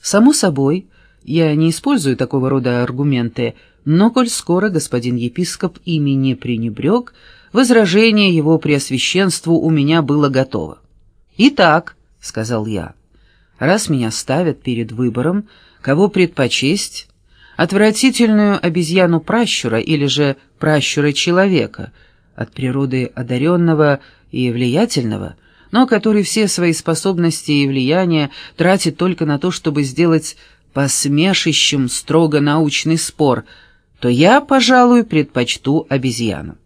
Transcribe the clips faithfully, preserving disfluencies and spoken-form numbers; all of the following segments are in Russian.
Само собой, я не использую такого рода аргументы, но коль скоро господин епископ ими не пренебрег, возражение его преосвященству у меня было готово. «Итак», — сказал я, — «раз меня ставят перед выбором, кого предпочесть, отвратительную обезьяну-пращура или же пращура-человека, от природы одаренного и влиятельного, но который все свои способности и влияния тратит только на то, чтобы сделать посмешищем строго научный спор, то я, пожалуй, предпочту обезьяну».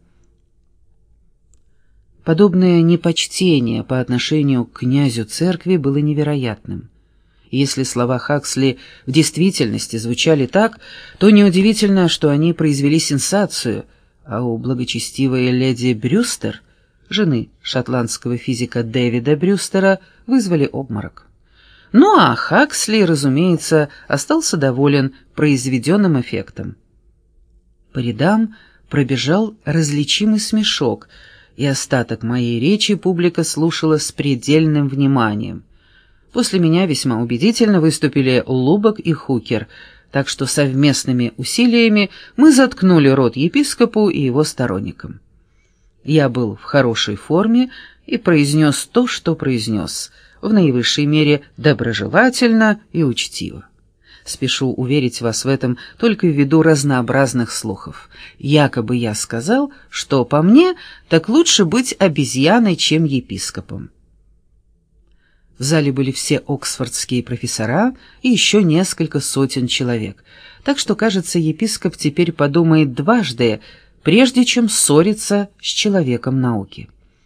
Подобное непочтение по отношению к князю церкви было невероятным. И если слова Хаксли в действительности звучали так, то неудивительно, что они произвели сенсацию, а у благочестивой леди Брюстер, жены шотландского физика Дэвида Брюстера, вызвали обморок. Ну а Хаксли, разумеется, остался доволен произведенным эффектом. По рядам пробежал различимый смешок, и остаток моей речи публика слушала с предельным вниманием. После меня весьма убедительно выступили Лубок и Хукер, так что совместными усилиями мы заткнули рот епископу и его сторонникам. Я был в хорошей форме и произнес то, что произнес, в наивысшей мере доброжелательно и учтиво. Спешу уверить вас в этом только ввиду разнообразных слухов. Якобы я сказал, что по мне так лучше быть обезьяной, чем епископом. В зале были все оксфордские профессора и еще несколько сотен человек, так что, кажется, епископ теперь подумает дважды, прежде чем ссориться с человеком науки.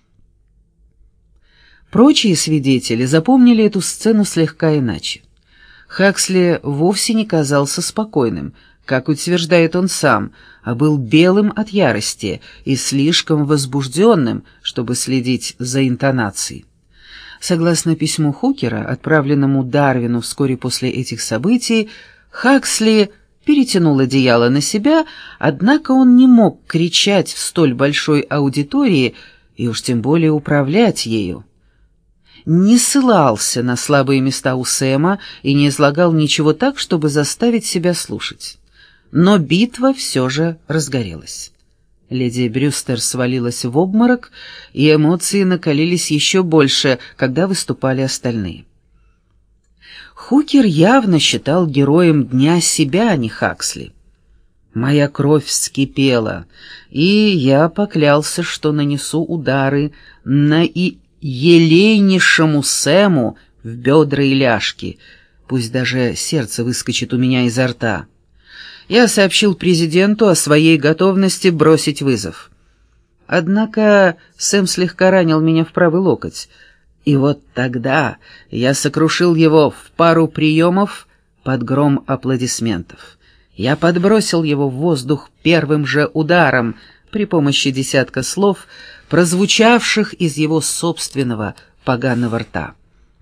Прочие свидетели запомнили эту сцену слегка иначе. Хаксли вовсе не казался спокойным, как утверждает он сам, а был белым от ярости и слишком возбужденным, чтобы следить за интонацией. Согласно письму Хукера, отправленному Дарвину вскоре после этих событий, Хаксли перетянул одеяло на себя, однако он не мог кричать в столь большой аудитории и уж тем более управлять ею. Не ссылался на слабые места у Сэма и не излагал ничего так, чтобы заставить себя слушать. Но битва все же разгорелась. Леди Брюстер свалилась в обморок, и эмоции накалились еще больше, когда выступали остальные. Хукер явно считал героем дня себя, а не Хаксли. Моя кровь вскипела, и я поклялся, что нанесу удары на и елейнейшему Сэму в бедра и ляжки, пусть даже сердце выскочит у меня изо рта. Я сообщил президенту о своей готовности бросить вызов. Однако Сэм слегка ранил меня в правый локоть, и вот тогда я сокрушил его в пару приемов под гром аплодисментов. Я подбросил его в воздух первым же ударом при помощи десятка слов, прозвучавших из его собственного поганого рта.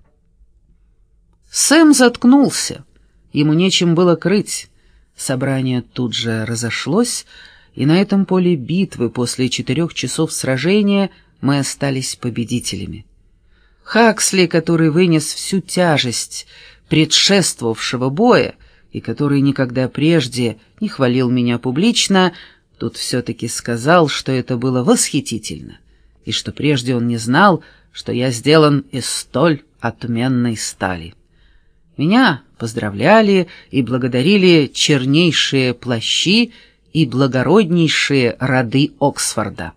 Сэм заткнулся, ему нечем было крыть. Собрание тут же разошлось, и на этом поле битвы после четырех часов сражения мы остались победителями. Хаксли, который вынес всю тяжесть предшествовавшего боя и который никогда прежде не хвалил меня публично, тут все-таки сказал, что это было восхитительно, и что прежде он не знал, что я сделан из столь отменной стали. Меня поздравляли и благодарили чернейшие плащи и благороднейшие роды Оксфорда.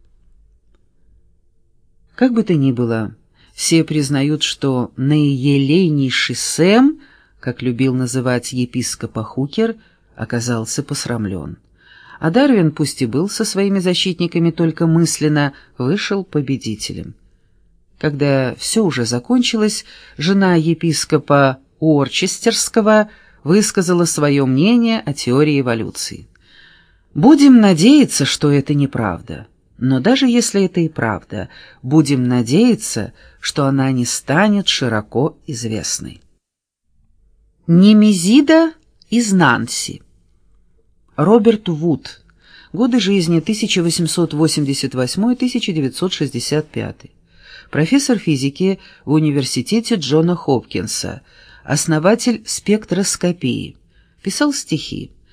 Как бы то ни было, все признают, что наиелейнейший Сэм, как любил называть епископа Хукер, оказался посрамлен. А Дарвин, пусть и был со своими защитниками только мысленно, вышел победителем. Когда все уже закончилось, жена епископа Уорчестерского высказала свое мнение о теории эволюции. Будем надеяться, что это неправда. Но даже если это и правда, будем надеяться, что она не станет широко известной. Немезида из Нанси. Роберт Вуд. Годы жизни тысяча восемьсот восемьдесят восьмой — тысяча девятьсот шестьдесят пятый. Профессор физики в университете Джона Хопкинса, основатель спектроскопии, писал стихи.